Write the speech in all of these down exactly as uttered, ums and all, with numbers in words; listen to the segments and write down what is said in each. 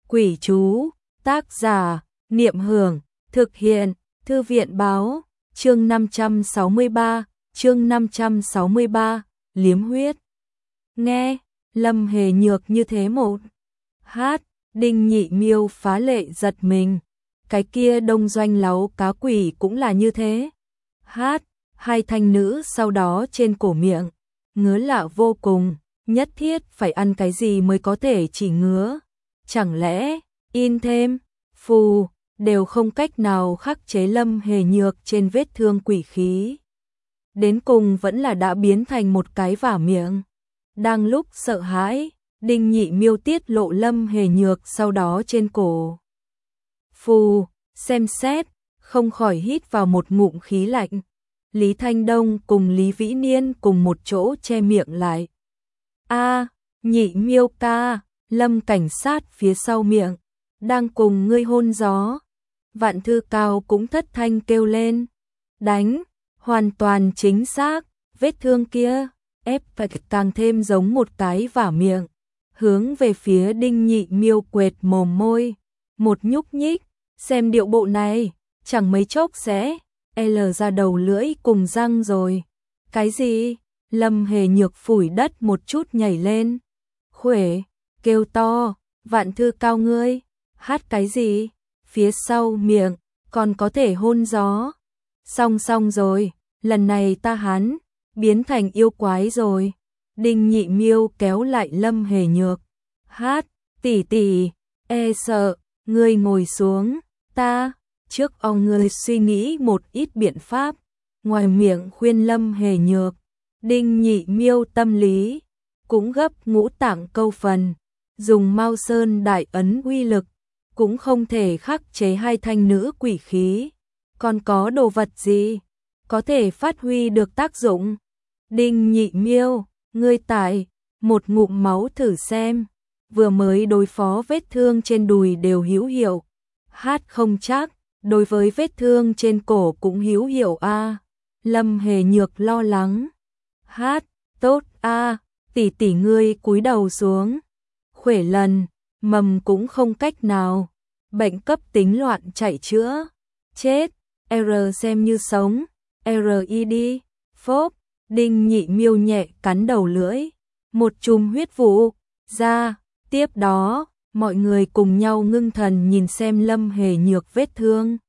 Quỷ chú, tác giả, Niệm Hưởng, thực hiện, Thư viện Báo, chương năm trăm sáu mươi ba, chương năm trăm sáu mươi ba, liếm huyết. Nghe, Lâm Hề Nhược như thế một. Hát, Đinh Nhị Miêu phá lệ giật mình. Cái kia đông doanh láu cá quỷ cũng là như thế. Hát, hai thanh nữ sau đó trên cổ miệng. Ngứa lạ vô cùng, nhất thiết phải ăn cái gì mới có thể chỉ ngứa. Chẳng lẽ, in thêm, phù, đều không cách nào khắc chế Lâm Hề Nhược trên vết thương quỷ khí. Đến cùng vẫn là đã biến thành một cái vả miệng. Đang lúc sợ hãi, Đinh Nhị Miêu tiết lộ Lâm Hề Nhược sau đó trên cổ. Phù, xem xét, không khỏi hít vào một ngụm khí lạnh. Lý Thanh Đông cùng Lý Vĩ Niên cùng một chỗ che miệng lại. A, Nhị Miêu ca, Lâm cảnh sát phía sau miệng, đang cùng ngươi hôn gió. Vạn Thư Cao cũng thất thanh kêu lên. Đánh, hoàn toàn chính xác, vết thương kia, ép phải càng thêm giống một cái vả miệng. Hướng về phía Đinh Nhị Miêu quệt mồm môi, một nhúc nhích, xem điệu bộ này, chẳng mấy chốc sẽ L ra đầu lưỡi cùng răng rồi. Cái gì? Lâm Hề Nhược phủi đất một chút nhảy lên. Khuể, kêu to, Vạn Thư Cao ngươi, hát cái gì? Phía sau miệng, còn có thể hôn gió. Xong xong rồi, lần này ta hắn, biến thành yêu quái rồi. Đinh Nhị Miêu kéo lại Lâm Hề Nhược. Hát, tỷ tỷ, e sợ, ngươi ngồi xuống, ta, trước ông ngươi suy nghĩ một ít biện pháp. Ngoài miệng khuyên Lâm Hề Nhược, Đinh Nhị Miêu tâm lý, cũng gấp ngũ tạng câu phần. Dùng Mao Sơn đại ấn uy lực, cũng không thể khắc chế hai thanh nữ quỷ khí. Còn có đồ vật gì có thể phát huy được tác dụng? Đinh Nhị Miêu, ngươi tải một ngụm máu thử xem. Vừa mới đối phó vết thương trên đùi đều hữu hiệu. Hát không chắc, đối với vết thương trên cổ cũng hữu hiệu a. Lâm Hề Nhược lo lắng. Hát, tốt a, tỷ tỷ ngươi cúi đầu xuống. Khuể lần, mầm cũng không cách nào. Bệnh cấp tính loạn chạy chữa. Chết, R xem như sống. R I D, phốp. Đinh Nhị Miêu nhẹ cắn đầu lưỡi. Một chùm huyết vụ ra. Tiếp đó, mọi người cùng nhau ngưng thần nhìn xem Lâm Hề Nhược vết thương.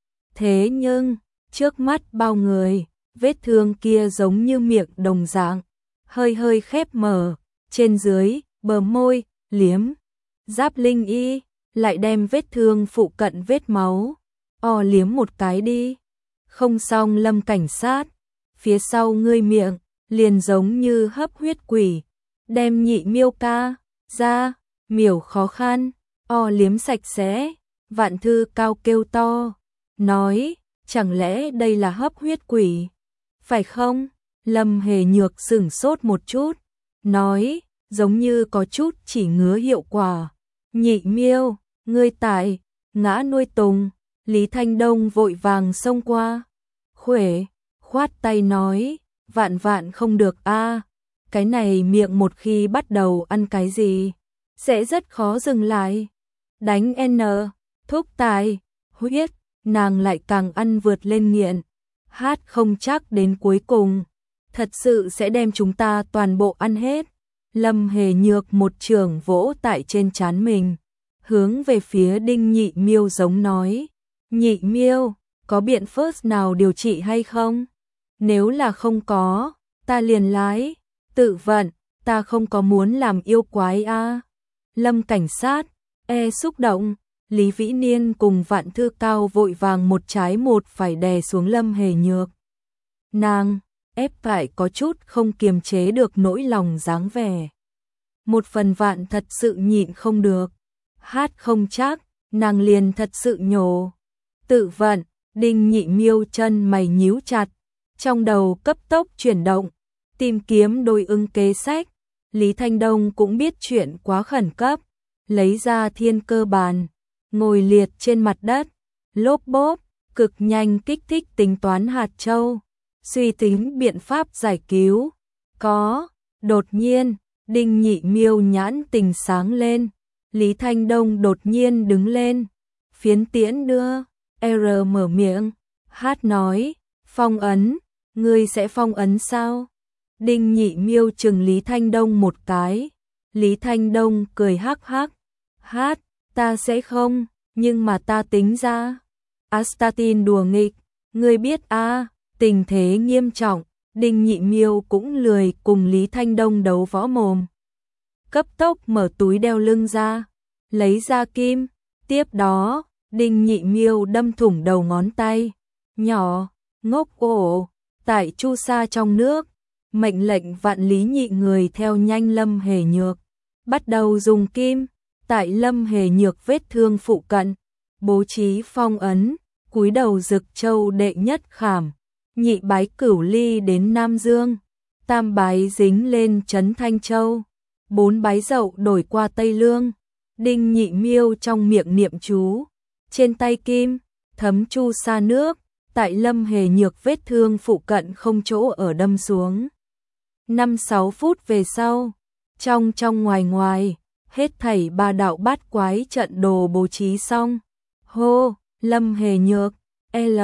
Thế nhưng, trước mắt bao người, vết thương kia giống như miệng đồng dạng, hơi hơi khép mở, trên dưới, bờ môi, liếm. Giáp Linh Y, lại đem vết thương phụ cận vết máu, o liếm một cái đi. Không xong Lâm cảnh sát, phía sau ngươi miệng, liền giống như hấp huyết quỷ, đem Nhị Miêu ca ra, miểu khó khăn, o liếm sạch sẽ. Vạn Thư Cao kêu to, nói, chẳng lẽ đây là hấp huyết quỷ? Phải không? Lâm Hề Nhược sửng sốt một chút, nói, giống như có chút chỉ ngứa hiệu quả. Nhị Miêu, ngươi tại, ngã nuôi tùng. Lý Thanh Đông vội vàng xông qua. Khuể, khoát tay nói, vạn vạn không được a, cái này miệng một khi bắt đầu ăn cái gì, sẽ rất khó dừng lại. Đánh N, thúc tài, huyết, nàng lại càng ăn vượt lên nghiện. Hát không chắc đến cuối cùng, thật sự sẽ đem chúng ta toàn bộ ăn hết. Lâm Hề Nhược một trường vỗ tại trên trán mình, hướng về phía Đinh Nhị Miêu giống nói, Nhị Miêu, có biện pháp nào điều trị hay không? Nếu là không có, ta liền lái, tự vận, ta không có muốn làm yêu quái a. Lâm cảnh sát, e xúc động, Lý Vĩ Niên cùng Vạn Thư Cao vội vàng một trái một phải đè xuống Lâm Hề Nhược. Nàng, ép phải có chút không kiềm chế được nỗi lòng dáng vẻ. Một phần Vạn thật sự nhịn không được. Hát không chắc, nàng liền thật sự nhổ. Tự vận, Đinh Nhị Miêu chân mày nhíu chặt, trong đầu cấp tốc chuyển động, tìm kiếm đối ứng kế sách. Lý Thanh Đông cũng biết chuyện quá khẩn cấp, lấy ra thiên cơ bàn, ngồi liệt trên mặt đất, lốp bốp, cực nhanh kích thích tính toán hạt châu, suy tính biện pháp giải cứu. Có, đột nhiên, Đinh Nhị Miêu nhãn tình sáng lên, Lý Thanh Đông đột nhiên đứng lên. Phiến tiễn đưa. R mở miệng. H nói. Phong ấn. Ngươi sẽ phong ấn sao? Đinh Nhị Miêu chừng Lý Thanh Đông một cái. Lý Thanh Đông cười hắc hắc. Hát, ta sẽ không, nhưng mà ta tính ra. Astatin đùa nghịch, ngươi biết a, à, tình thế nghiêm trọng, Đinh Nhị Miêu cũng lười cùng Lý Thanh Đông đấu võ mồm. Cấp tốc mở túi đeo lưng ra, lấy ra kim, tiếp đó, Đinh Nhị Miêu đâm thủng đầu ngón tay. Nhỏ, ngốc ổ, tại chu sa trong nước, mệnh lệnh vạn lý nhị người theo nhanh Lâm Hề Nhược. Bắt đầu dùng kim, tại Lâm Hề Nhược vết thương phụ cận, bố trí phong ấn, cúi đầu Dực Châu đệ nhất khảm, nhị bái Cửu Ly đến Nam Dương, tam bái dính lên Trấn Thanh Châu, bốn bái Dậu đổi qua Tây Lương. Đinh Nhị Miêu trong miệng niệm chú, trên tay kim, thấm chu sa nước, tại Lâm Hề Nhược vết thương phụ cận không chỗ ở đâm xuống. Năm sáu phút về sau, trong trong ngoài ngoài, hết thảy ba đạo bát quái trận đồ bố trí xong. Hô, Lâm Hề Nhược, L,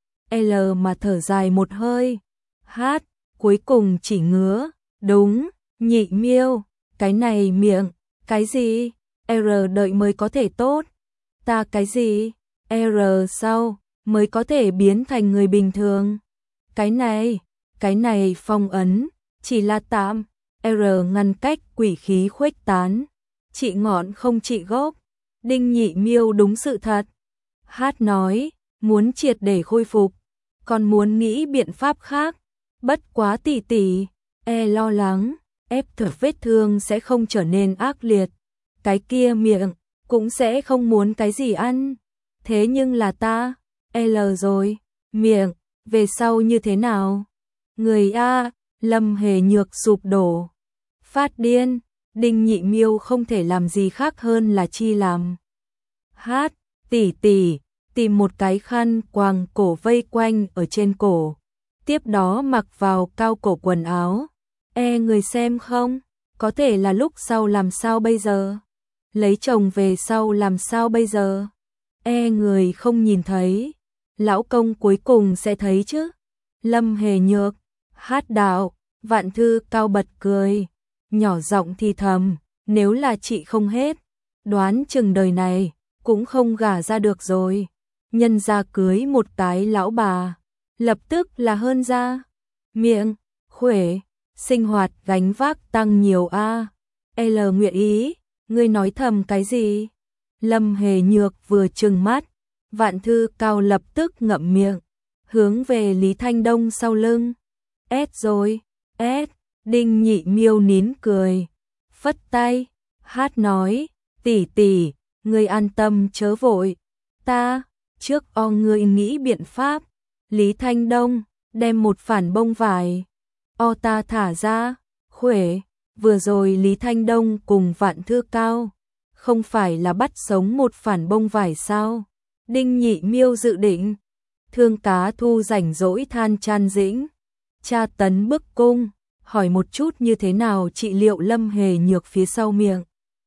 L mà thở dài một hơi. Hát, cuối cùng chỉ ngứa, đúng, Nhị Miêu, cái này miệng, cái gì? R đợi mới có thể tốt. Ta cái gì? R sau, mới có thể biến thành người bình thường. Cái này, cái này phong ấn, chỉ là tạm. R ngăn cách quỷ khí khuếch tán, trị ngọn không trị gốc. Đinh Nhị Miêu đúng sự thật. Hát nói, muốn triệt để khôi phục, còn muốn nghĩ biện pháp khác. Bất quá tỷ tỷ, e lo lắng, ép thở vết thương sẽ không trở nên ác liệt. Cái kia miệng, cũng sẽ không muốn cái gì ăn. Thế nhưng là ta, L rồi, miệng, về sau như thế nào? Người A, Lâm Hề Nhược sụp đổ. Phát điên, Đinh Nhị Miêu không thể làm gì khác hơn là chi làm. Hát, tỷ tỷ, tìm một cái khăn quàng cổ vây quanh ở trên cổ. Tiếp đó mặc vào cao cổ quần áo. E người xem không? Có thể là lúc sau làm sao bây giờ? Lấy chồng về sau làm sao bây giờ? E người không nhìn thấy. Lão công cuối cùng sẽ thấy chứ? Lâm Hề Nhược, Hát đạo, Vạn Thư Cao bật cười. Nhỏ giọng thì thầm, nếu là chị không hết, đoán chừng đời này, cũng không gả ra được rồi. Nhân ra cưới một cái lão bà, lập tức là hơn ra. Miệng, khuể, sinh hoạt gánh vác tăng nhiều a. L nguyện ý, ngươi nói thầm cái gì? Lâm Hề Nhược vừa trừng mắt, Vạn Thư Cao lập tức ngậm miệng, hướng về Lý Thanh Đông sau lưng. S rồi, S. Đinh Nhị Miêu nín cười, phất tay. Hát nói, tỷ tỷ, ngươi an tâm chớ vội, ta, trước o ngươi nghĩ biện pháp. Lý Thanh Đông, đem một phản bông vải, o ta thả ra, khuể, vừa rồi Lý Thanh Đông cùng Vạn Thư Cao, không phải là bắt sống một phản bông vải sao? Đinh Nhị Miêu dự định, Thương Cá Thu rảnh rỗi than chan dĩnh, tra tấn bức cung, hỏi một chút như thế nào trị liệu Lâm Hề Nhược phía sau miệng.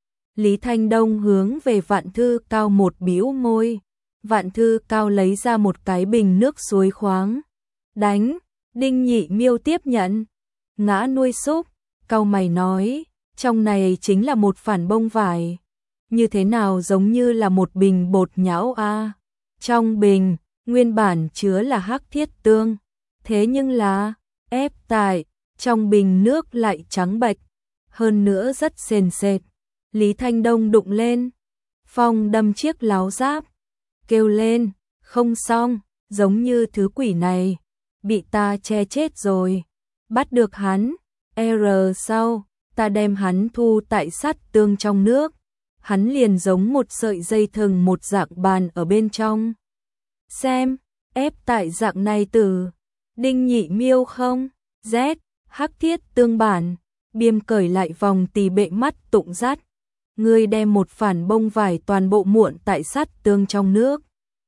Lý Thanh Đông hướng về Vạn Thư Cao một bĩu môi. Vạn Thư Cao lấy ra một cái bình nước suối khoáng. Đánh, Đinh Nhị Miêu tiếp nhận. Ngã nuôi súc, cau mày nói, trong này chính là một phản bông vải. Như thế nào giống như là một bình bột nhão a. Trong bình, nguyên bản chứa là hắc thiết tương. Thế nhưng là, ép tại, trong bình nước lại trắng bệch, hơn nữa rất sền sệt. Lý Thanh Đông đụng lên, phong đâm chiếc láo giáp, kêu lên, không xong, giống như thứ quỷ này, bị ta che chết rồi. Bắt được hắn, R sau, ta đem hắn thu tại sắt tương trong nước, hắn liền giống một sợi dây thừng một dạng bàn ở bên trong. Xem, ép tại dạng này từ Đinh Nhị Miêu không, Z, hắc thiết tương bản, biêm cởi lại vòng tì bệ mắt tụng dắt. Ngươi đem một phản bông vải toàn bộ muộn tại sắt tương trong nước.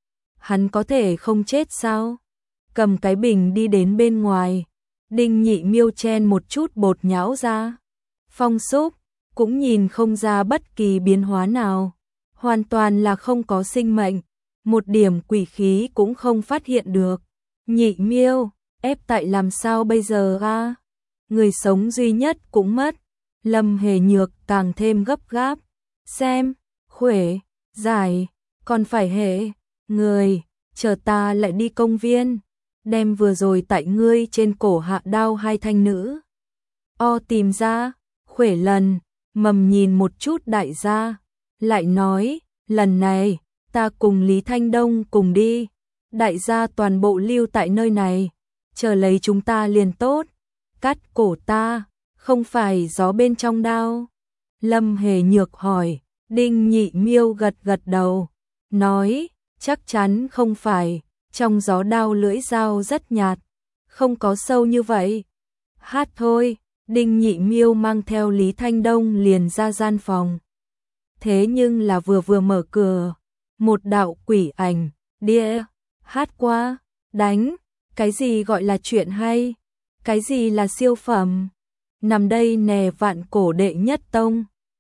Hắn có thể không chết sao? Cầm cái bình đi đến bên ngoài. Đinh Nhị Miêu chen một chút bột nhão ra. Phong xúc, cũng nhìn không ra bất kỳ biến hóa nào, hoàn toàn là không có sinh mệnh, một điểm quỷ khí cũng không phát hiện được. Nhị Miêu, ép tại làm sao bây giờ a? Người sống duy nhất cũng mất. Lâm Hề Nhược càng thêm gấp gáp. Xem, Khuể, giải, còn phải hệ, người, chờ ta lại đi công viên, đem vừa rồi tại ngươi trên cổ hạ đao hai thanh nữ. O tìm ra, Khuể lần, mầm nhìn một chút đại gia, lại nói, lần này, ta cùng Lý Thanh Đông cùng đi, đại gia toàn bộ lưu tại nơi này, chờ lấy chúng ta liền tốt, cắt cổ ta, không phải gió bên trong đao. Lâm Hề Nhược hỏi, Đinh Nhị Miêu gật gật đầu, nói, chắc chắn không phải, trong gió đao lưỡi dao rất nhạt, không có sâu như vậy. Hát thôi, Đinh Nhị Miêu mang theo Lý Thanh Đông liền ra gian phòng. Thế nhưng là vừa vừa mở cửa, một đạo quỷ ảnh, đĩa, hát qua, đánh, cái gì gọi là chuyện hay, cái gì là siêu phẩm, nằm đây nè vạn cổ đệ nhất tông.